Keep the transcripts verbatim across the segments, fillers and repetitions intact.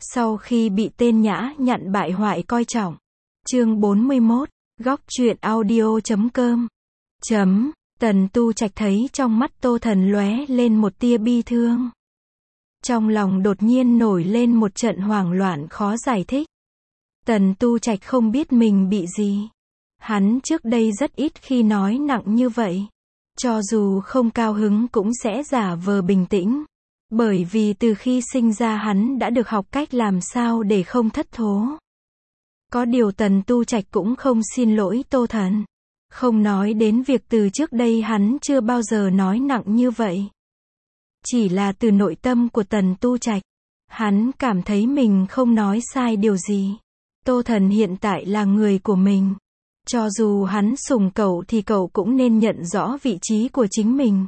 Sau khi bị tên nhã nhặn bại hoại coi trọng. Chương bốn mươi mốt, góc truyện audio chấm com. Chấm, Tần Tu Trạch thấy trong mắt Tô Thần lóe lên một tia bi thương. Trong lòng đột nhiên nổi lên một trận hoảng loạn khó giải thích. Tần Tu Trạch không biết mình bị gì. Hắn trước đây rất ít khi nói nặng như vậy. Cho dù không cao hứng cũng sẽ giả vờ bình tĩnh. Bởi vì từ khi sinh ra hắn đã được học cách làm sao để không thất thố. Có điều Tần Tu Trạch cũng không xin lỗi Tô Thần. Không nói đến việc từ trước đây hắn chưa bao giờ nói nặng như vậy. Chỉ là từ nội tâm của Tần Tu Trạch, hắn cảm thấy mình không nói sai điều gì. Tô Thần hiện tại là người của mình. Cho dù hắn sủng cậu thì cậu cũng nên nhận rõ vị trí của chính mình.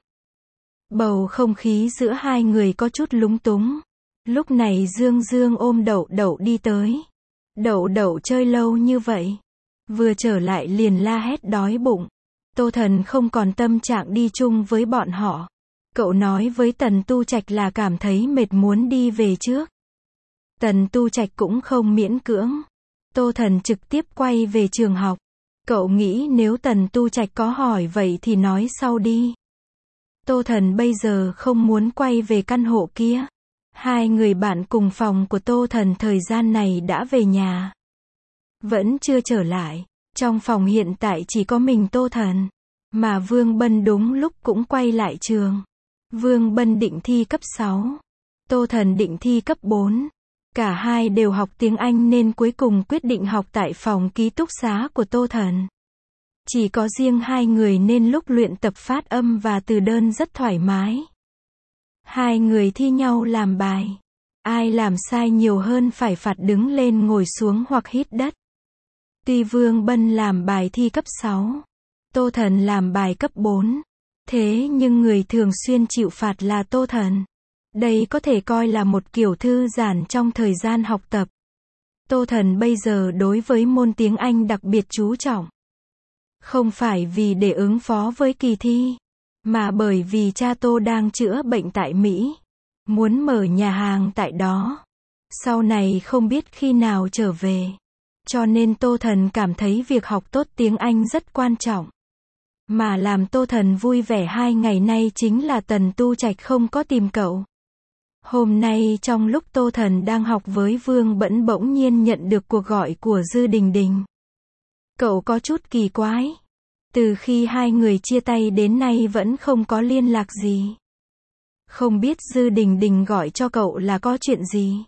Bầu không khí giữa hai người có chút lúng túng. Lúc này Dương Dương ôm Đậu Đậu đi tới. Đậu Đậu chơi lâu như vậy, vừa trở lại liền la hét đói bụng. Tô Thần không còn tâm trạng đi chung với bọn họ. Cậu nói với Tần Tu Trạch là cảm thấy mệt muốn đi về trước. Tần Tu Trạch cũng không miễn cưỡng. Tô Thần trực tiếp quay về trường học. Cậu nghĩ nếu Tần Tu Trạch có hỏi vậy thì nói sau đi. Tô Thần bây giờ không muốn quay về căn hộ kia. Hai người bạn cùng phòng của Tô Thần thời gian này đã về nhà. Vẫn chưa trở lại. Trong phòng hiện tại chỉ có mình Tô Thần. Mà Vương Bân đúng lúc cũng quay lại trường. Vương Bân định thi cấp sáu. Tô Thần định thi cấp bốn. Cả hai đều học tiếng Anh nên cuối cùng quyết định học tại phòng ký túc xá của Tô Thần. Chỉ có riêng hai người nên lúc luyện tập phát âm và từ đơn rất thoải mái. Hai người thi nhau làm bài. Ai làm sai nhiều hơn phải phạt đứng lên ngồi xuống hoặc hít đất. Tuy Vương Bân làm bài thi cấp sáu, Tô Thần làm bài cấp bốn. Thế nhưng người thường xuyên chịu phạt là Tô Thần. Đây có thể coi là một kiểu thư giãn trong thời gian học tập. Tô Thần bây giờ đối với môn tiếng Anh đặc biệt chú trọng. Không phải vì để ứng phó với kỳ thi, mà bởi vì cha Tô đang chữa bệnh tại Mỹ. Muốn mở nhà hàng tại đó. Sau này không biết khi nào trở về. Cho nên Tô Thần cảm thấy việc học tốt tiếng Anh rất quan trọng. Mà làm Tô Thần vui vẻ hai ngày nay chính là Tần Tu Trạch không có tìm cậu. Hôm nay trong lúc Tô Thần đang học với Vương Bẫn bỗng nhiên nhận được cuộc gọi của Dư Đình Đình. Cậu có chút kỳ quái. Từ khi hai người chia tay đến nay vẫn không có liên lạc gì. Không biết Dư Đình Đình gọi cho cậu là có chuyện gì.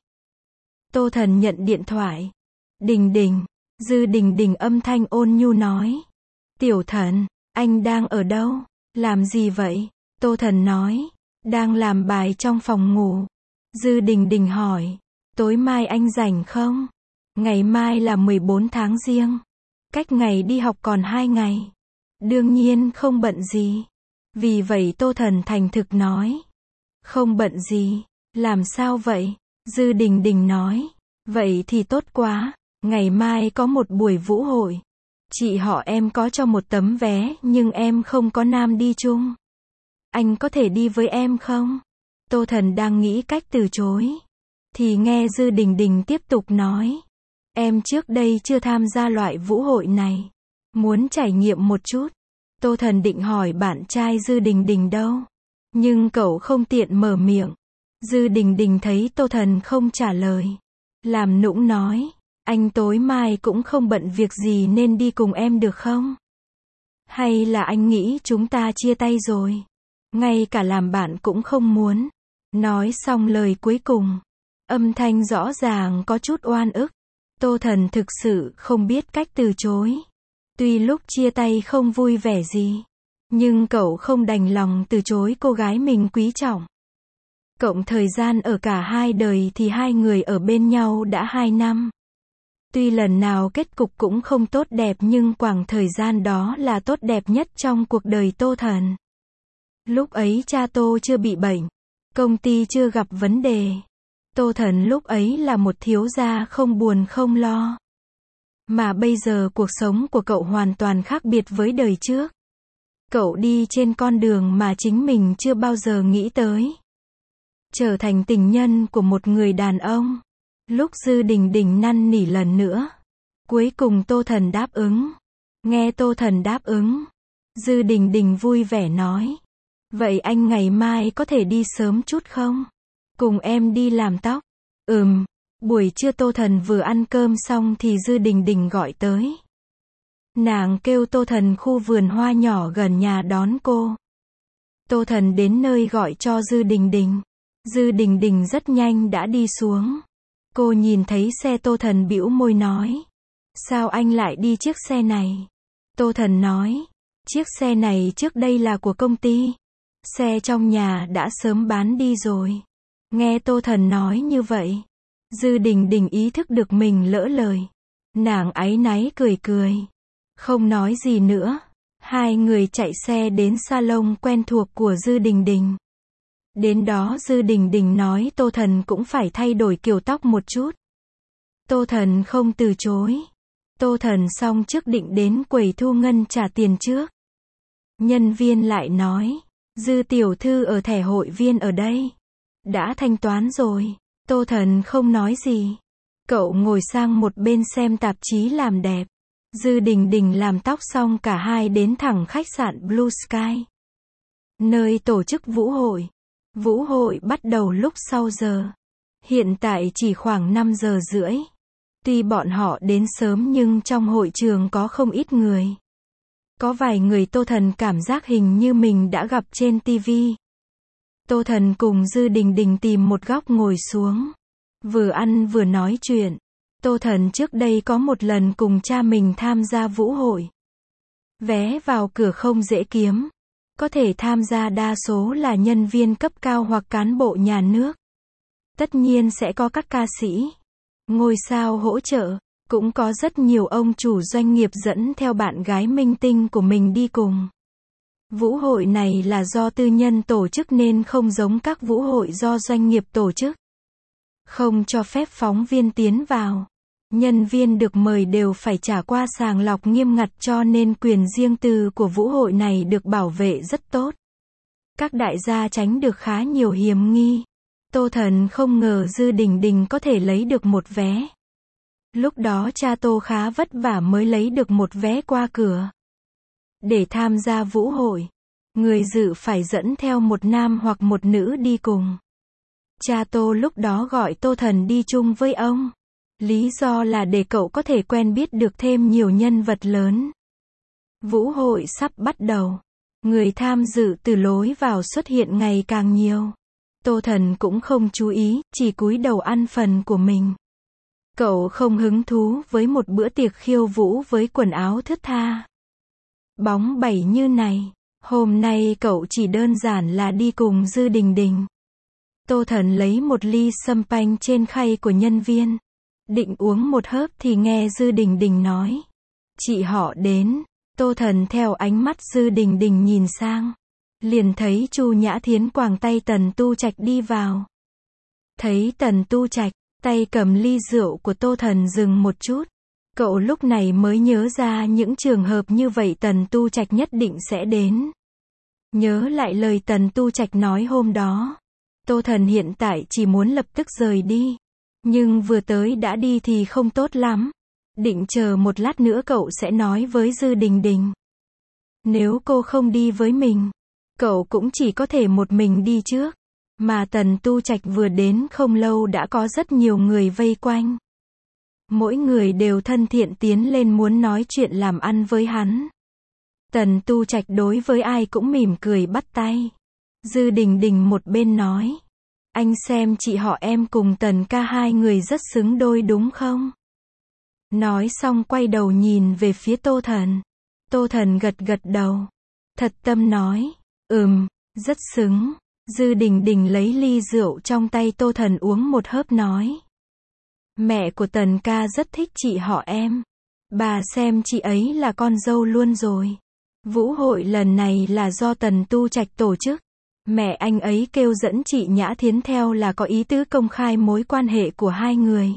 Tô Thần nhận điện thoại. Đình Đình. Dư Đình Đình âm thanh ôn nhu nói. Tiểu Thần, anh đang ở đâu? Làm gì vậy? Tô Thần nói. Đang làm bài trong phòng ngủ. Dư Đình Đình hỏi. Tối mai anh rảnh không? Ngày mai là mười bốn tháng Giêng. Cách ngày đi học còn hai ngày. Đương nhiên không bận gì. Vì vậy Tô Thần thành thực nói. Không bận gì. Làm sao vậy? Dư Đình Đình nói. Vậy thì tốt quá. Ngày mai có một buổi vũ hội. Chị họ em có cho một tấm vé nhưng em không có nam đi chung. Anh có thể đi với em không? Tô Thần đang nghĩ cách từ chối. Thì nghe Dư Đình Đình tiếp tục nói. Em trước đây chưa tham gia loại vũ hội này. Muốn trải nghiệm một chút. Tô Thần định hỏi bạn trai Dư Đình Đình đâu. Nhưng cậu không tiện mở miệng. Dư Đình Đình thấy Tô Thần không trả lời. Làm nũng nói. Anh tối mai cũng không bận việc gì nên đi cùng em được không? Hay là anh nghĩ chúng ta chia tay rồi? Ngay cả làm bạn cũng không muốn. Nói xong lời cuối cùng. Âm thanh rõ ràng có chút oan ức. Tô Thần thực sự không biết cách từ chối. Tuy lúc chia tay không vui vẻ gì. Nhưng cậu không đành lòng từ chối cô gái mình quý trọng. Cộng thời gian ở cả hai đời thì hai người ở bên nhau đã hai năm. Tuy lần nào kết cục cũng không tốt đẹp nhưng khoảng thời gian đó là tốt đẹp nhất trong cuộc đời Tô Thần. Lúc ấy cha Tô chưa bị bệnh. Công ty chưa gặp vấn đề. Tô Thần lúc ấy là một thiếu gia không buồn không lo. Mà bây giờ cuộc sống của cậu hoàn toàn khác biệt với đời trước. Cậu đi trên con đường mà chính mình chưa bao giờ nghĩ tới. Trở thành tình nhân của một người đàn ông. Lúc Dư Đình Đình năn nỉ lần nữa, cuối cùng Tô Thần đáp ứng. Nghe Tô Thần đáp ứng, Dư Đình Đình vui vẻ nói. Vậy anh ngày mai có thể đi sớm chút không? Cùng em đi làm tóc. Ừm, buổi trưa Tô Thần vừa ăn cơm xong thì Dư Đình Đình gọi tới. Nàng kêu Tô Thần khu vườn hoa nhỏ gần nhà đón cô. Tô Thần đến nơi gọi cho Dư Đình Đình. Dư Đình Đình rất nhanh đã đi xuống. Cô nhìn thấy xe Tô Thần bĩu môi nói. Sao anh lại đi chiếc xe này? Tô Thần nói. Chiếc xe này trước đây là của công ty. Xe trong nhà đã sớm bán đi rồi. Nghe Tô Thần nói như vậy, Dư Đình Đình ý thức được mình lỡ lời. Nàng áy náy cười cười. Không nói gì nữa. Hai người chạy xe đến salon quen thuộc của Dư Đình Đình. Đến đó Dư Đình Đình nói Tô Thần cũng phải thay đổi kiểu tóc một chút. Tô Thần không từ chối. Tô Thần xong trước định đến quầy thu ngân trả tiền trước. Nhân viên lại nói, Dư tiểu thư ở thẻ hội viên ở đây. Đã thanh toán rồi. Tô Thần không nói gì. Cậu ngồi sang một bên xem tạp chí làm đẹp. Dư Đình Đình làm tóc xong cả hai đến thẳng khách sạn Blue Sky, nơi tổ chức vũ hội. Vũ hội bắt đầu lúc sau giờ. Hiện tại chỉ khoảng năm giờ rưỡi. Tuy bọn họ đến sớm nhưng trong hội trường có không ít người. Có vài người Tô Thần cảm giác hình như mình đã gặp trên ti vi. Tô Thần cùng Dư Đình Đình tìm một góc ngồi xuống. Vừa ăn vừa nói chuyện. Tô Thần trước đây có một lần cùng cha mình tham gia vũ hội. Vé vào cửa không dễ kiếm. Có thể tham gia đa số là nhân viên cấp cao hoặc cán bộ nhà nước. Tất nhiên sẽ có các ca sĩ, ngôi sao hỗ trợ. Cũng có rất nhiều ông chủ doanh nghiệp dẫn theo bạn gái minh tinh của mình đi cùng. Vũ hội này là do tư nhân tổ chức nên không giống các vũ hội do doanh nghiệp tổ chức. Không cho phép phóng viên tiến vào. Nhân viên được mời đều phải trả qua sàng lọc nghiêm ngặt cho nên quyền riêng tư của vũ hội này được bảo vệ rất tốt. Các đại gia tránh được khá nhiều hiểm nghi. Tô Thần không ngờ Dư Đình Đình có thể lấy được một vé. Lúc đó cha Tô khá vất vả mới lấy được một vé qua cửa. Để tham gia vũ hội, người dự phải dẫn theo một nam hoặc một nữ đi cùng. Cha Tô lúc đó gọi Tô Thần đi chung với ông. Lý do là để cậu có thể quen biết được thêm nhiều nhân vật lớn. Vũ hội sắp bắt đầu. Người tham dự từ lối vào xuất hiện ngày càng nhiều. Tô Thần cũng không chú ý, chỉ cúi đầu ăn phần của mình. Cậu không hứng thú với một bữa tiệc khiêu vũ với quần áo thướt tha, bóng bẩy như này. Hôm nay cậu chỉ đơn giản là đi cùng Dư Đình Đình. Tô Thần lấy một ly sâm panh trên khay của nhân viên. Định uống một hớp thì nghe Dư Đình Đình nói. Chị họ đến. Tô Thần theo ánh mắt Dư Đình Đình nhìn sang. Liền thấy Chu Nhã Thiến quàng tay Tần Tu Trạch đi vào. Thấy Tần Tu Trạch, tay cầm ly rượu của Tô Thần dừng một chút. Cậu lúc này mới nhớ ra những trường hợp như vậy Tần Tu Trạch nhất định sẽ đến. Nhớ lại lời Tần Tu Trạch nói hôm đó. Tô Thần hiện tại chỉ muốn lập tức rời đi. Nhưng vừa tới đã đi thì không tốt lắm. Định chờ một lát nữa cậu sẽ nói với Dư Đình Đình. Nếu cô không đi với mình, cậu cũng chỉ có thể một mình đi trước. Mà Tần Tu Trạch vừa đến không lâu đã có rất nhiều người vây quanh. Mỗi người đều thân thiện tiến lên muốn nói chuyện làm ăn với hắn. Tần Tu Trạch đối với ai cũng mỉm cười bắt tay. Dư Đình Đình một bên nói. Anh xem chị họ em cùng Tần ca hai người rất xứng đôi đúng không? Nói xong quay đầu nhìn về phía Tô Thần. Tô Thần gật gật đầu. Thật tâm nói. Ừm, rất xứng. Dư Đình Đình lấy ly rượu trong tay Tô Thần uống một hớp nói. Mẹ của Tần ca rất thích chị họ em. Bà xem chị ấy là con dâu luôn rồi. Vũ hội lần này là do Tần Tu Trạch tổ chức. Mẹ anh ấy kêu dẫn chị Nhã Thiến theo là có ý tứ công khai mối quan hệ của hai người.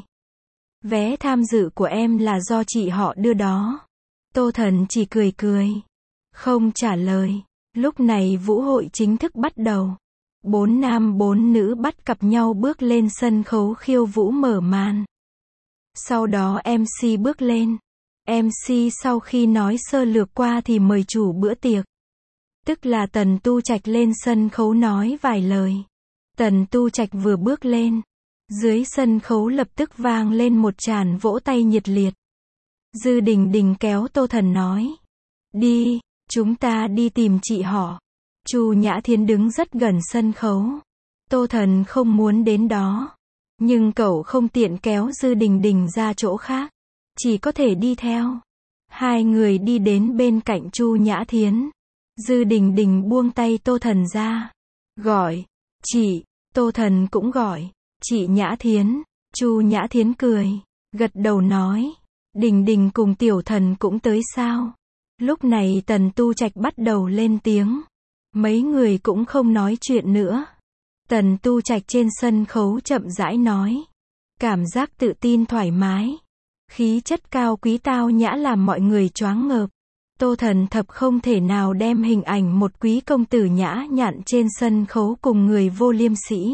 Vé tham dự của em là do chị họ đưa đó. Tô Thần chỉ cười cười, không trả lời. Lúc này vũ hội chính thức bắt đầu. Bốn nam bốn nữ bắt cặp nhau bước lên sân khấu khiêu vũ mở màn. Sau đó em xê bước lên. em xê sau khi nói sơ lược qua thì mời chủ bữa tiệc, tức là Tần Tu Trạch lên sân khấu nói vài lời. Tần Tu Trạch vừa bước lên, dưới sân khấu lập tức vang lên một tràng vỗ tay nhiệt liệt. Dư Đình Đình kéo Tô Thần nói, đi, chúng ta đi tìm chị họ. Chu Nhã Thiến đứng rất gần sân khấu. Tô Thần không muốn đến đó, nhưng cậu không tiện kéo Dư Đình Đình ra chỗ khác, chỉ có thể đi theo. Hai người đi đến bên cạnh Chu Nhã Thiến. Dư Đình Đình buông tay Tô Thần ra, gọi, chị. Tô Thần cũng gọi, chị Nhã Thiến. Chu Nhã Thiến cười, gật đầu nói, Đình Đình cùng Tiểu Thần cũng tới sao? Lúc này Tần Tu Trạch bắt đầu lên tiếng. Mấy người cũng không nói chuyện nữa. Tần Tu Trạch trên sân khấu chậm rãi nói. Cảm giác tự tin thoải mái. Khí chất cao quý tao nhã làm mọi người choáng ngợp. Tô Thần Thập không thể nào đem hình ảnh một quý công tử nhã nhặn trên sân khấu cùng người vô liêm sỉ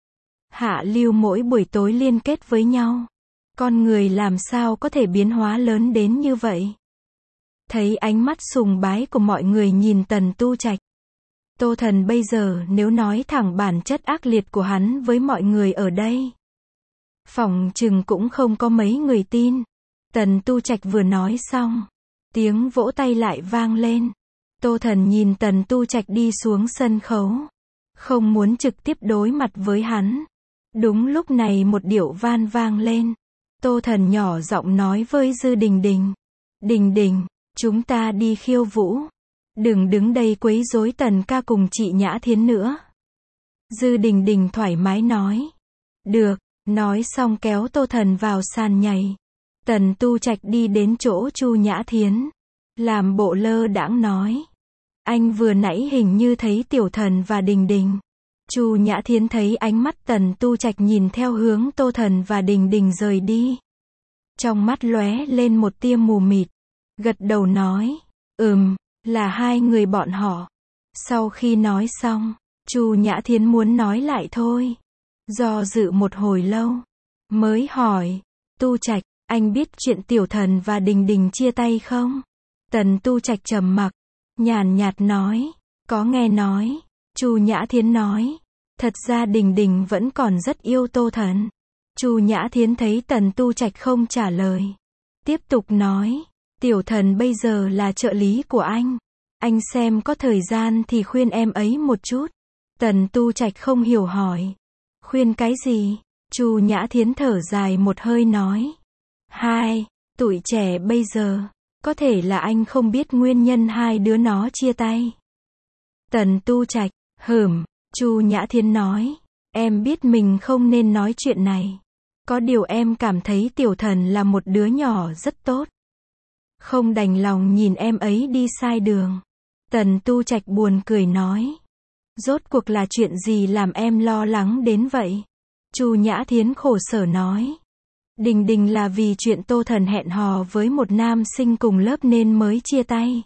hạ lưu mỗi buổi tối liên kết với nhau. Con người làm sao có thể biến hóa lớn đến như vậy? Thấy ánh mắt sùng bái của mọi người nhìn Tần Tu Trạch, Tô Thần bây giờ nếu nói thẳng bản chất ác liệt của hắn với mọi người ở đây, phỏng chừng cũng không có mấy người tin. Tần Tu Trạch vừa nói xong, tiếng vỗ tay lại vang lên. Tô Thần nhìn Tần Tu Trạch đi xuống sân khấu, không muốn trực tiếp đối mặt với hắn. Đúng lúc này một điệu van vang lên. Tô Thần nhỏ giọng nói với Dư Đình Đình, Đình Đình, chúng ta đi khiêu vũ. Đừng đứng đây quấy rối Tần ca cùng chị Nhã Thiến nữa. Dư Đình Đình thoải mái nói, được. Nói xong kéo Tô Thần vào sàn nhảy. Tần Tu Trạch đi đến chỗ Chu Nhã Thiến, làm bộ lơ đãng nói, anh vừa nãy hình như thấy Tiểu Thần và Đình Đình. Chu Nhã Thiến thấy ánh mắt Tần Tu Trạch nhìn theo hướng Tô Thần và Đình Đình rời đi, trong mắt lóe lên một tia mù mịt, gật đầu nói, ừm, là hai người bọn họ. Sau khi nói xong, Chu Nhã Thiến muốn nói lại thôi, do dự một hồi lâu, mới hỏi, Tu Trạch, anh biết chuyện Tiểu Thần và Đình Đình chia tay không? Tần Tu Trạch trầm mặc, nhàn nhạt nói, có nghe nói. Chu Nhã Thiến nói, thật ra Đình Đình vẫn còn rất yêu Tô Thần. Chu Nhã Thiến thấy Tần Tu Trạch không trả lời, tiếp tục nói, Tiểu Thần bây giờ là trợ lý của anh. Anh xem có thời gian thì khuyên em ấy một chút. Tần Tu Trạch không hiểu hỏi, khuyên cái gì? Chu Nhã Thiến thở dài một hơi nói, hai, tuổi trẻ bây giờ, có thể là anh không biết nguyên nhân hai đứa nó chia tay. Tần Tu Trạch, hừm. Chu Nhã Thiến nói, em biết mình không nên nói chuyện này. Có điều em cảm thấy Tiểu Thần là một đứa nhỏ rất tốt. Không đành lòng nhìn em ấy đi sai đường. Tần Tu Trạch buồn cười nói, rốt cuộc là chuyện gì làm em lo lắng đến vậy? Chu Nhã Thiến khổ sở nói, Đình Đình là vì chuyện Tô Thần hẹn hò với một nam sinh cùng lớp nên mới chia tay.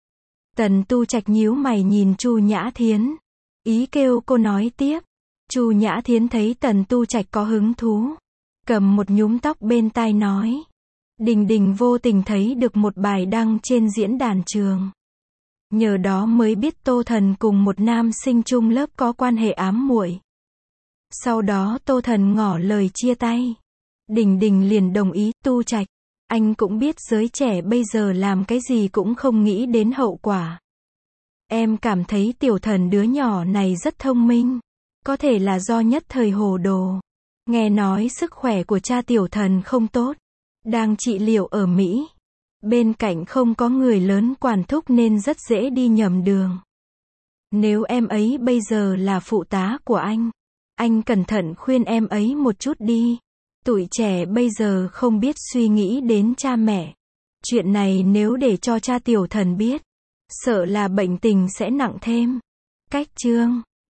Tần Tu Trạch nhíu mày nhìn Chu Nhã Thiến, ý kêu cô nói tiếp. Chu Nhã Thiến thấy Tần Tu Trạch có hứng thú, cầm một nhúm tóc bên tai nói, Đình Đình vô tình thấy được một bài đăng trên diễn đàn trường, nhờ đó mới biết Tô Thần cùng một nam sinh chung lớp có quan hệ ám muội. Sau đó Tô Thần ngỏ lời chia tay. Đình Đình liền đồng ý. Tu Trạch, anh cũng biết giới trẻ bây giờ làm cái gì cũng không nghĩ đến hậu quả. Em cảm thấy Tiểu Thần đứa nhỏ này rất thông minh. Có thể là do nhất thời hồ đồ. Nghe nói sức khỏe của cha Tiểu Thần không tốt, đang trị liệu ở Mỹ. Bên cạnh không có người lớn quản thúc nên rất dễ đi nhầm đường. Nếu em ấy bây giờ là phụ tá của anh, anh cẩn thận khuyên em ấy một chút đi. Tuổi trẻ bây giờ không biết suy nghĩ đến cha mẹ. Chuyện này nếu để cho cha Tiểu Thần biết, sợ là bệnh tình sẽ nặng thêm. Cách chương